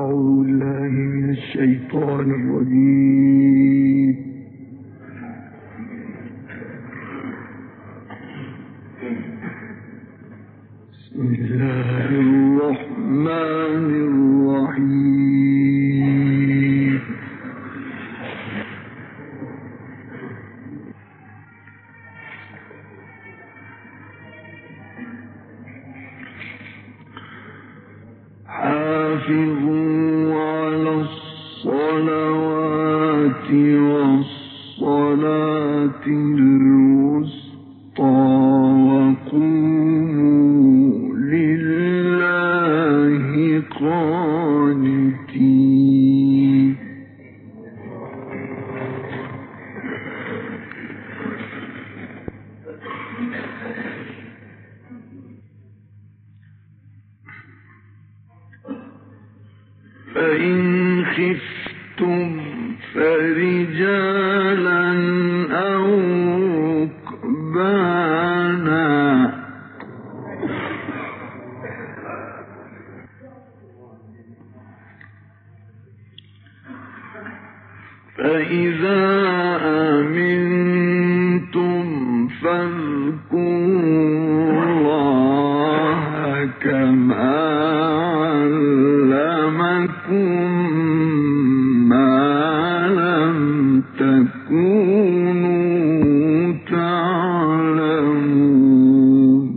أعوذ بالله من الشيطان الرجيم. بسم الله الرحمن الرحيم. حافظوا على الصلوات والصلاة الوسطى وقوموا لله قانتين. فإن خفتم فرجالا أو ركبانا فإذا أمنتم فاذكروا الله كما علمكم ما لم تكونوا تعلمون.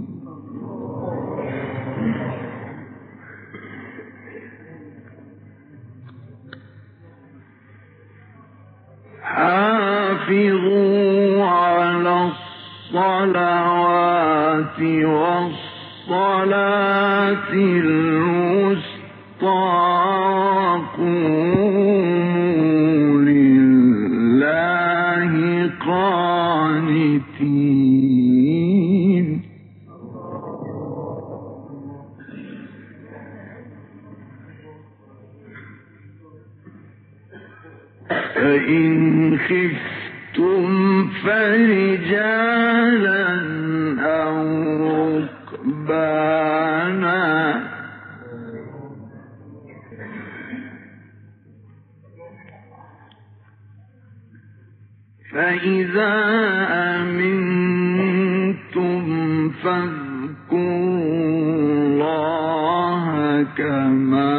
حافظوا على الصلوات والصلاة الوسطى وقوموا لله قانتين. فإن خفتم فرجالا أو ركبانا فإذا أمنتم فاذكروا الله كما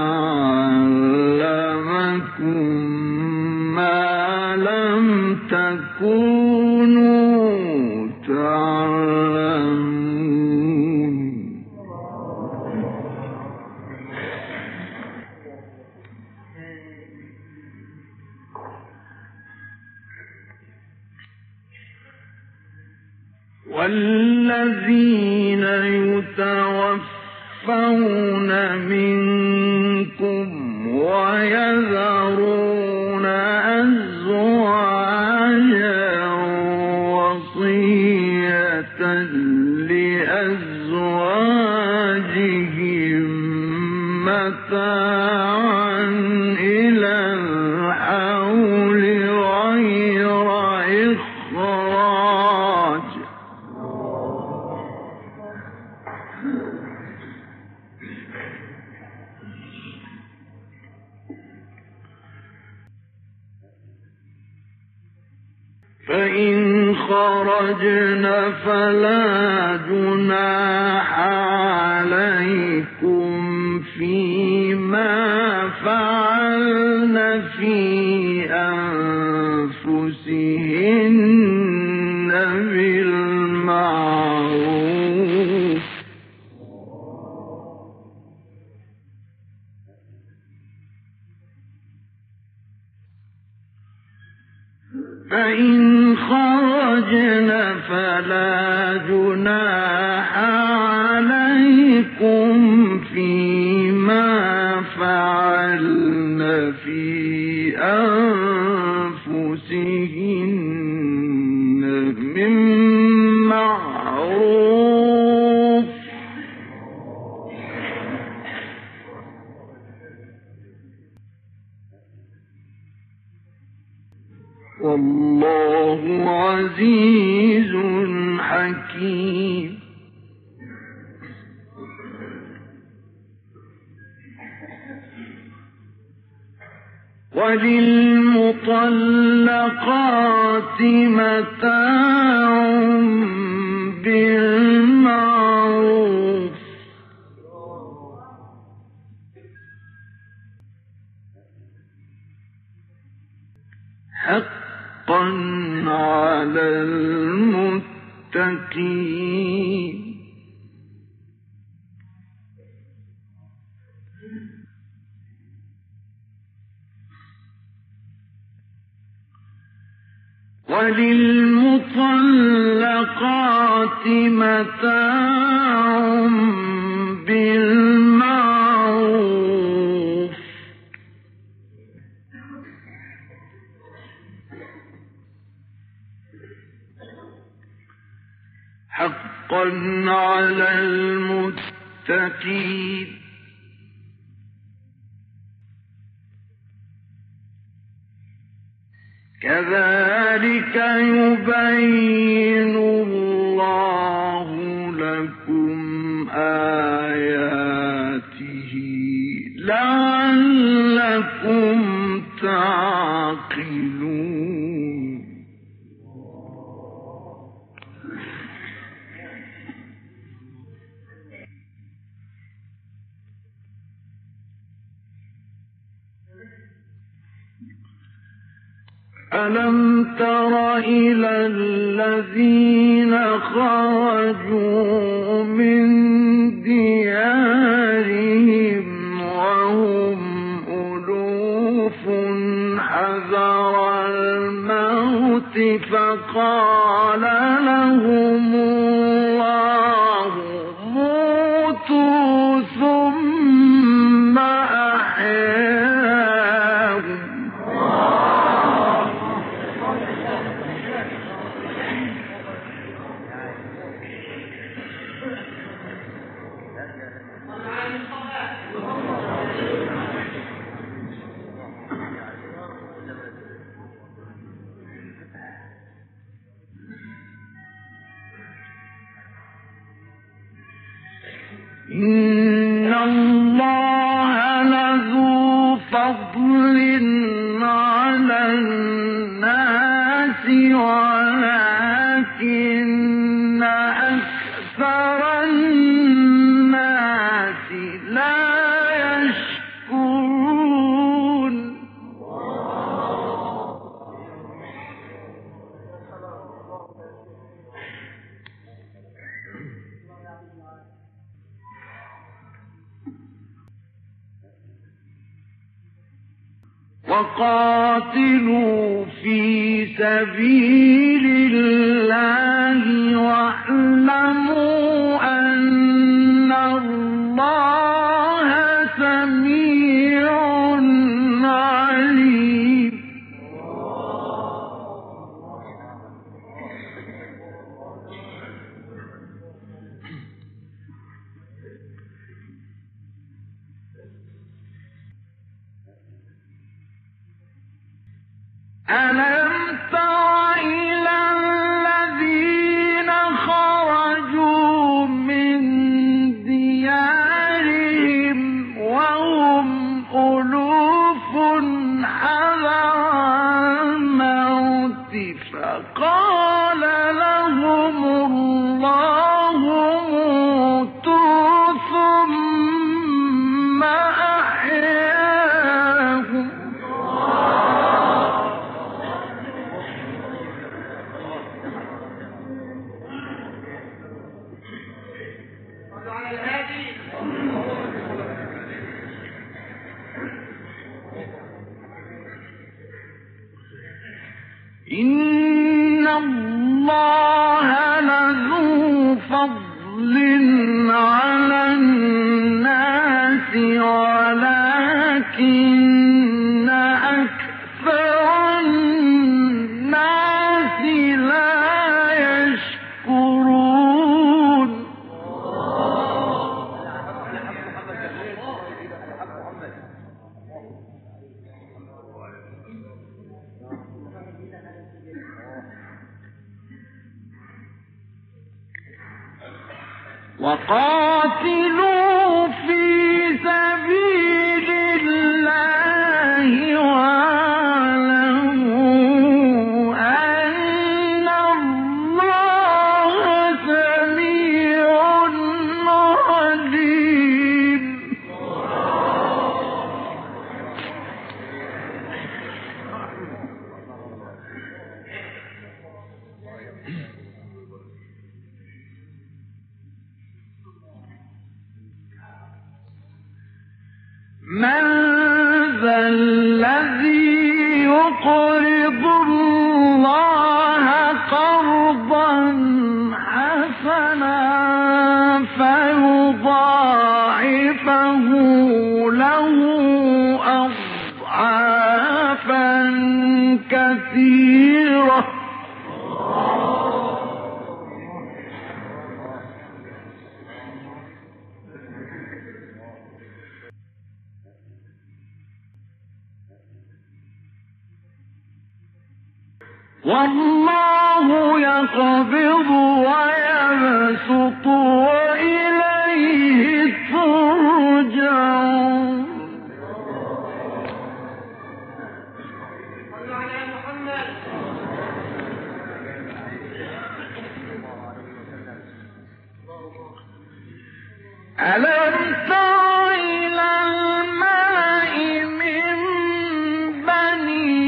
علمكم ما لم تكونوا تعلمون. والذين يتوفون منكم ويذرون أزواجا وصية لأزواجهم متاعا إلى الحول غير إخراج فإن خرجن فلا جناح عليكم فيما فعلن في أنفسهن بالمعروف فإن خرجن فلا جناح عليكم فيما فعلن في أنفسهن من معروف والله عزيز حكيم. وللمطلقات متاع بالمعروف حقا على المتقين وللمطلقات متاع بالمعروف حقا على المتقين كذلك يبين الله لكم آياته لعلكم تعقلون ألم تر إلى الذين خرجوا من ديارهم وهم ألوف حذر الموت فقال لهم الله موتوا ثم أحياهم إن الله لذو فضل على الناس ولكن أكثر الناس لا يشكرون وقاتلوا في سبيل الله واعلموا أن الله سميع عليم ألم تر إلى الذين خرجوا من ديارهم وهم ألوف حذر الموت فقال لهم الله موتوا ثم أحياهم إن الله لذو فضل على الناس ولكن أكثر الناس لا يشكرون وقاتلوا في سبيل الله من ذا الذي يقرض الله قرضا حسنا فيضاعفه له أضعافا كثيرة والله يقبض ويبسط وإليه ترجعون ألم تر إلى الملأ من بني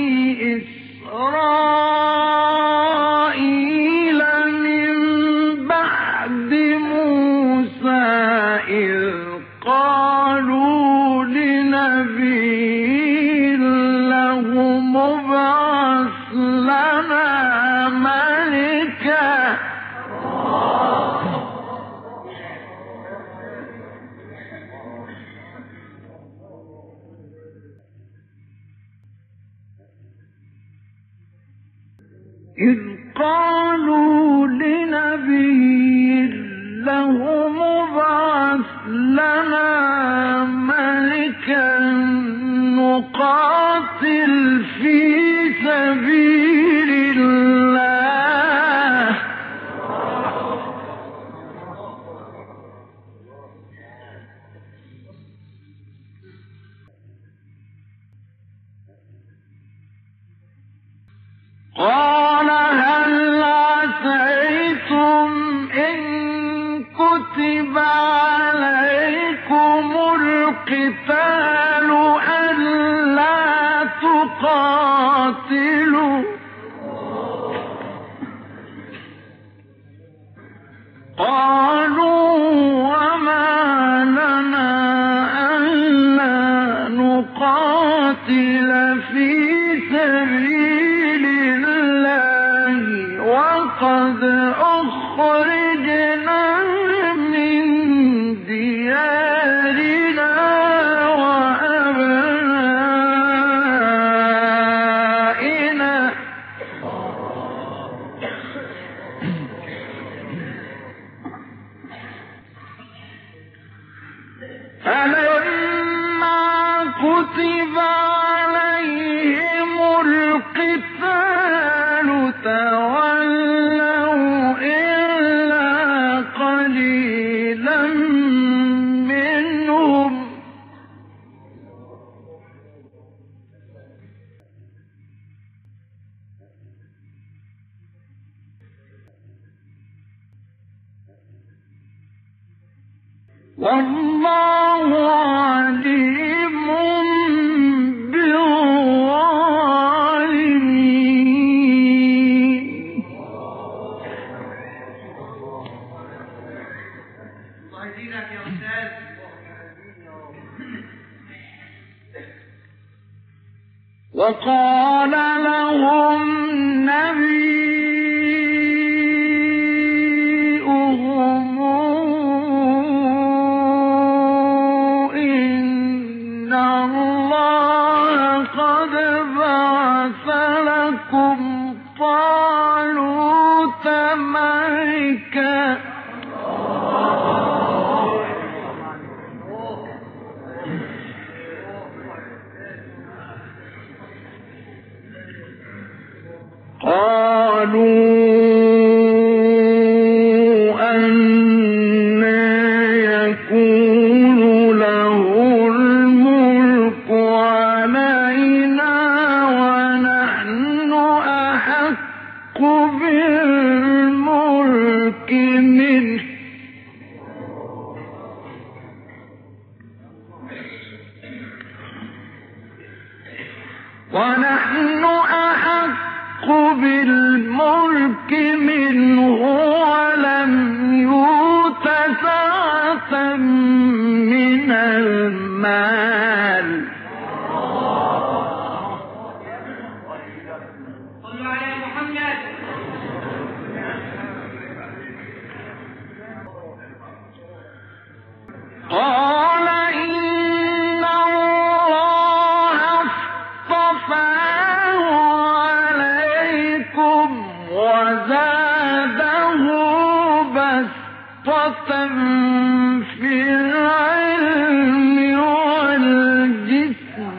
إسرائيل من بعد موسى إذ قالوا لنبي له مبعث لنا ملكا إذ قالوا لنبي له مبعث لنا ملكا نقاتل في سبيل الله قال هل عسيتم إن كتب عليكم القتال ألا تقاتلوا قالوا وما لنا ألا نقاتل في سبيل الله وقد أخرجنا من ديارنا وأبنائنا فلما كتب عليهم القتال تولوا إلا قليلا منهم والله عليم بالظالمين وقال لهم نبيهم إن الله قد بعث لكم طالوت ملكا قالوا أنى يكون له الملك علينا ونحن أحق بالملك منه بالملك منه ولم يؤت سعة من المال في العلم والجسم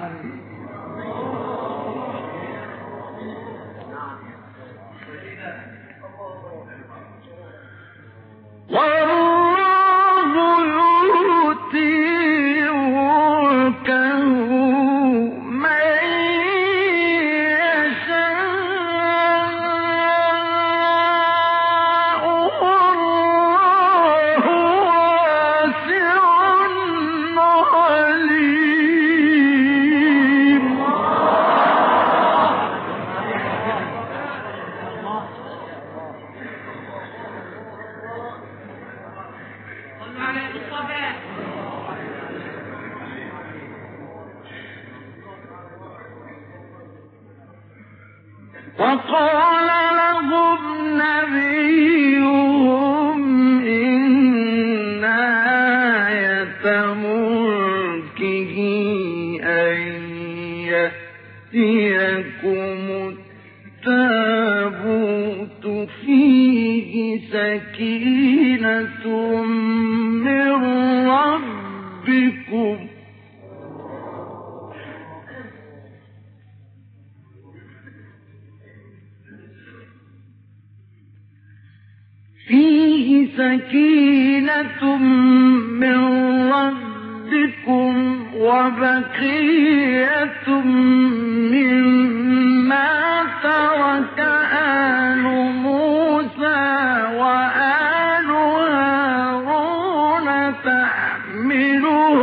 والله يؤتي ملكه من يشاء والله واسع عليم. وقال لهم نبيهم إن آية ملكه أن يأتيكم التابوت فيه سكينة من ربكم وبقية مما ترك آل موسى وآل هارون تحمله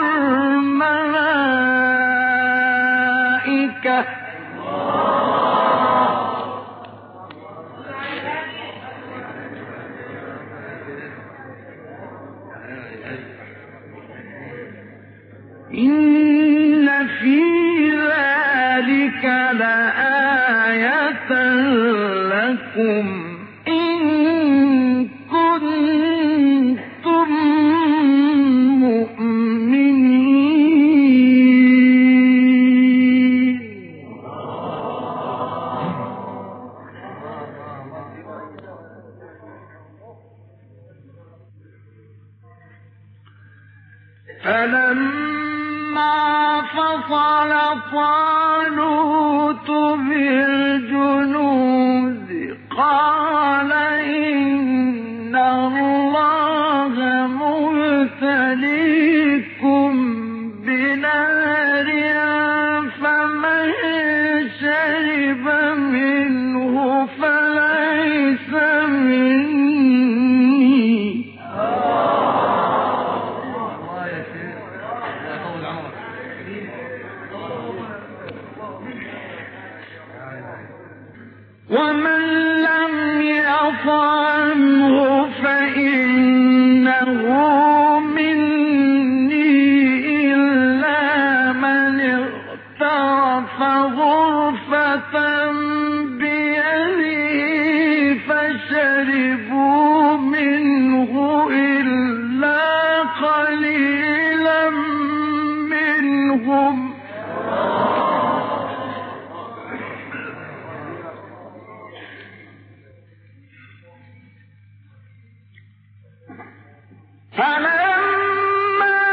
الملائكة إن في ذلك لآية لكم إن كنتم مؤمنين. فلما فصل طالوت بالجنود قال إن الله مبتليكم بنهر فمن شرب منه فليس مني ومن لم يطعمه فإنه مني إلا من اغترف غرفة بيده فشربوا منه إلا قليلا منهم فلما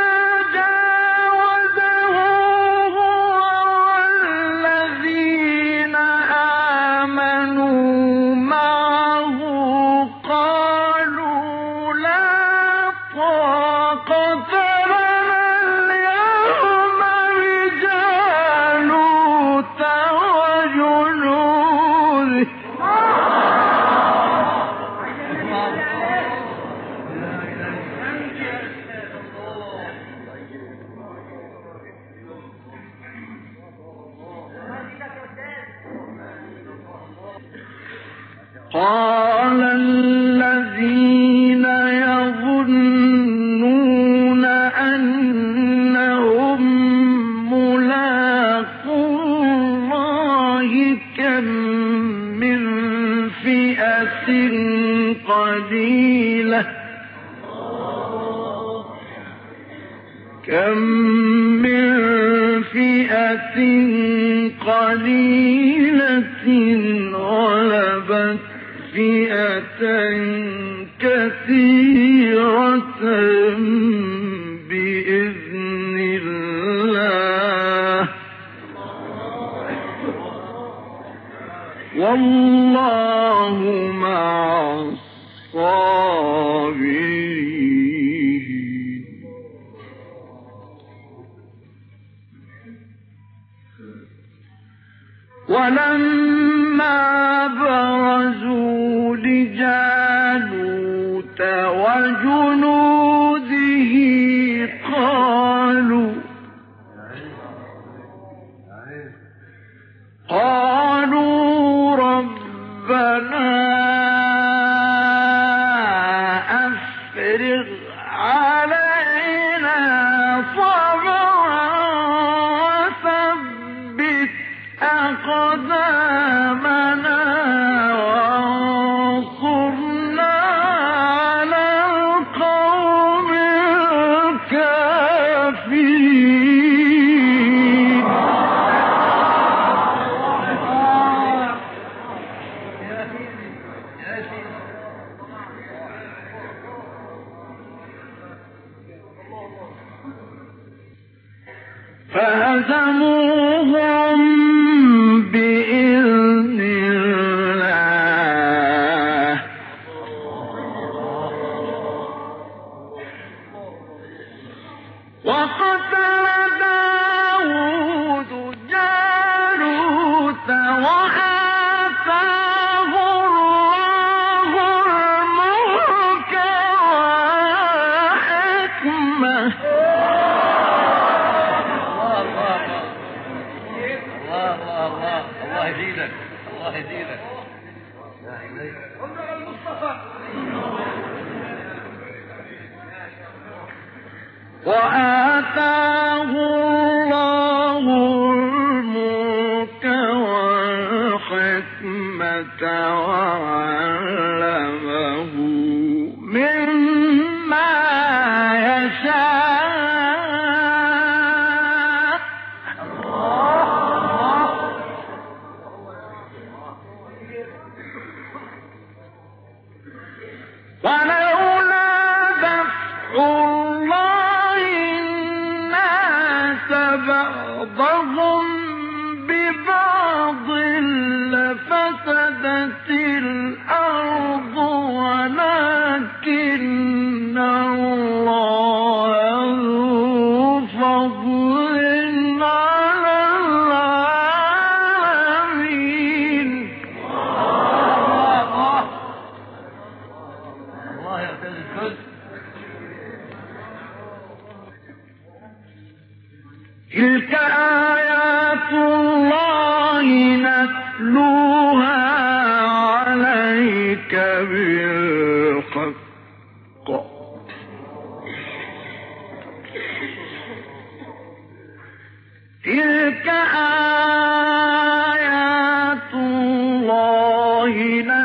جاوزه هو والذين آمنوا معه قالوا لا طاقة لنا اليوم بجالوت وجنوده قال الذين يظنون أنهم ملاقو الله كم من فئة قليلة غلبت فئة كثيرة والله مع الصابرين. ولما برزوا لجالوت وجنوده قالوا ربنا أفرغ علينا صبرا وثبت أقدامنا وانصرنا على القوم الكافرين. فهزموهم بإذن الله وقتل داود جالوت وآتاه الله الملك والحكمة الله يزيدك الله يزيدك يا إلهي المصطفى. وآتاه الله الملك والحكمة وعلمه مما يشاء. ولولا دفع الله الناس بعضهم ببعض لفسدت الأرض ولكن الله ذو فضل على العالمين. الله يعتز الكل. تلك آيات الله نتلوها عليك بالحق. تلك آيات الله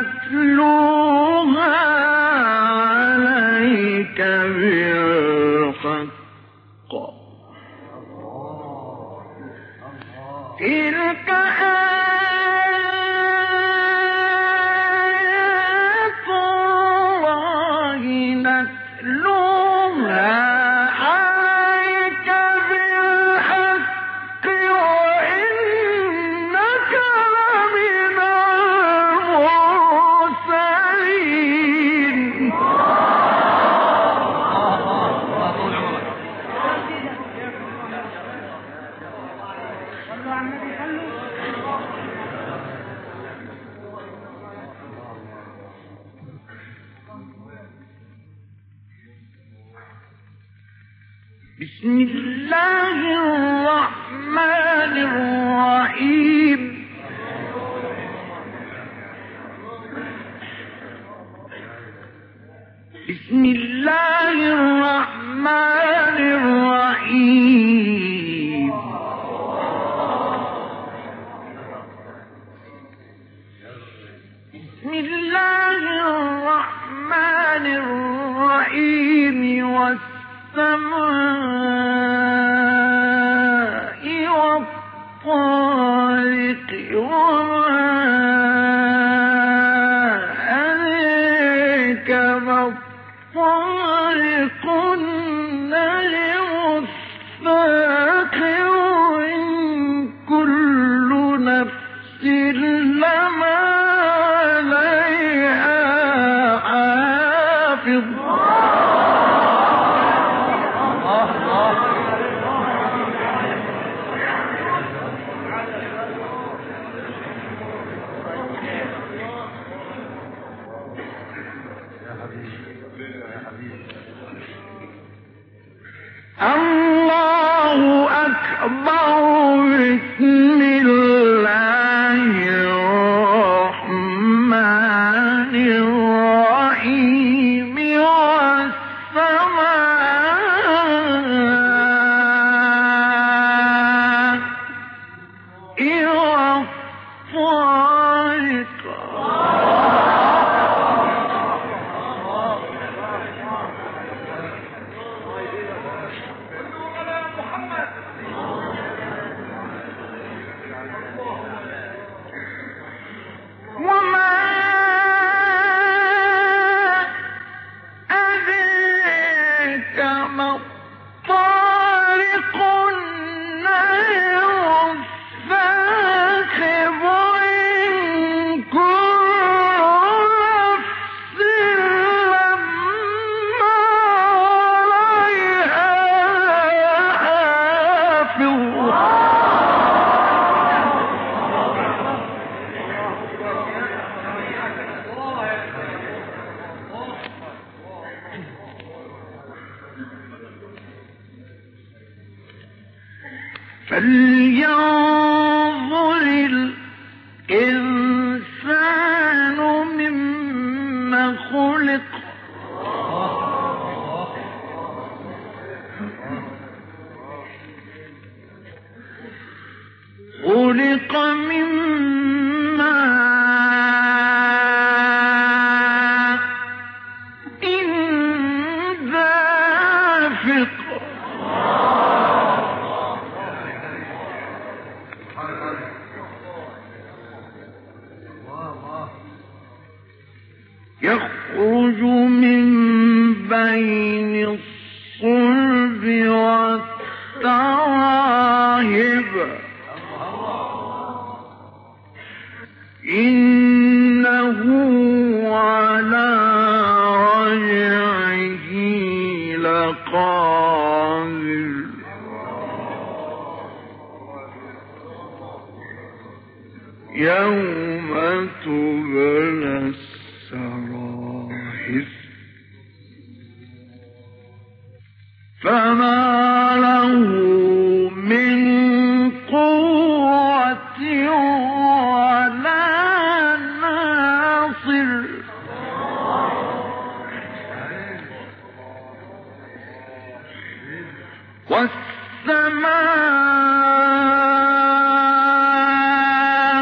نتلوها عليك بالحق. تلك آيات الله نتلوها عليك بالحق وإنك لمن المرسلين. بسم الله الرحمن الرحيم. بسم الله الرحمن الرحيم. بسم الله الرحمن الرحيم. والسماء والطارق وما أدريك ما الطارق النجم الثاقب إن كل نفس لما فلينظر الإنسان مما خلق خلق من ماء دافق يخرج من بين الصلب والترائب إنه على رجعه لقادر يوم تبلى السرائر فما له من قوة ولا ناصر والسماء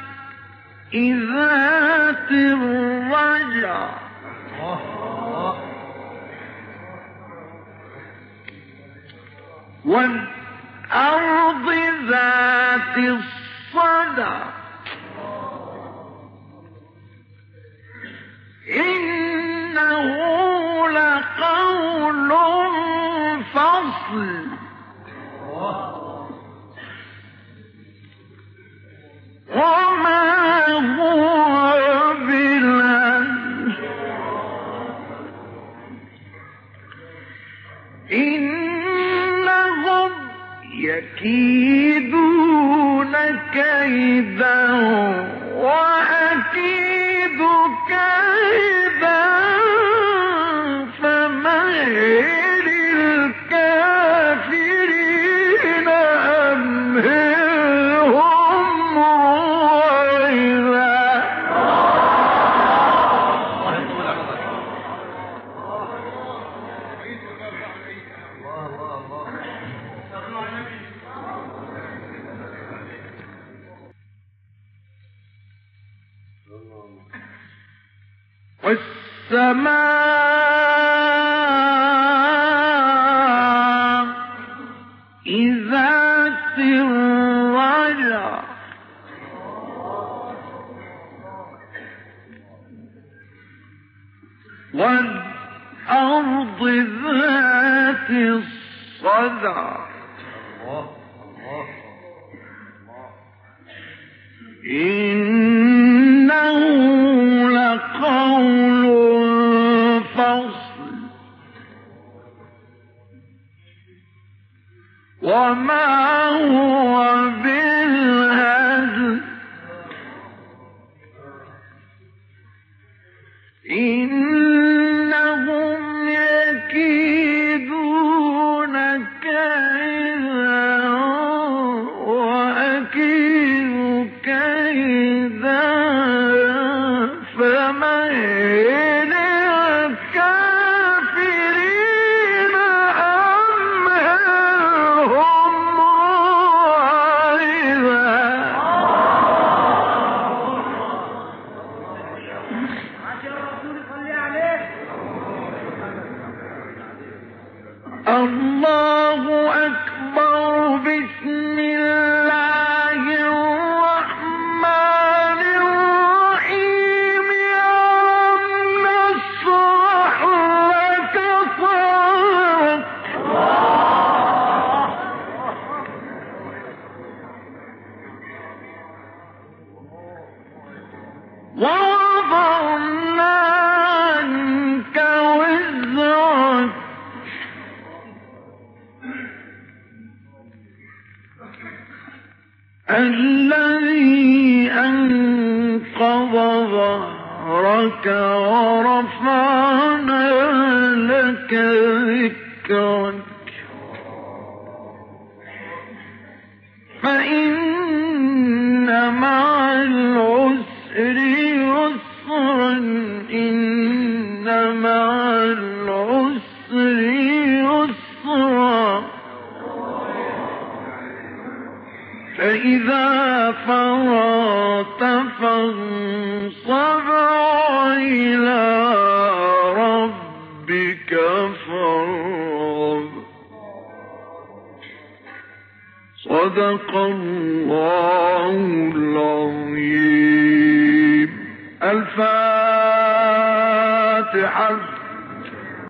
ذات الرجع والأرض ذات الصدع إنه لقول فصل وما هو بالهزل إنهم يكيدون كيدا وأكيد كيدا فمهل الكافرين أمهلهم رويدا والسماء ذات الرجع والأرض ذات الصدع إنه لقول فصل وما هو بالهزل إنهم يكيدون كيدا وأكيد كيدا ووضعنا عنك وزرك الذي أنقض ظهرك ورفعنا لك ذكرك فإن مع العسر يسرا إن مع العسر يسرا فإذا فرغت فانصب إلى ربك فارغب صدق الله العظيم.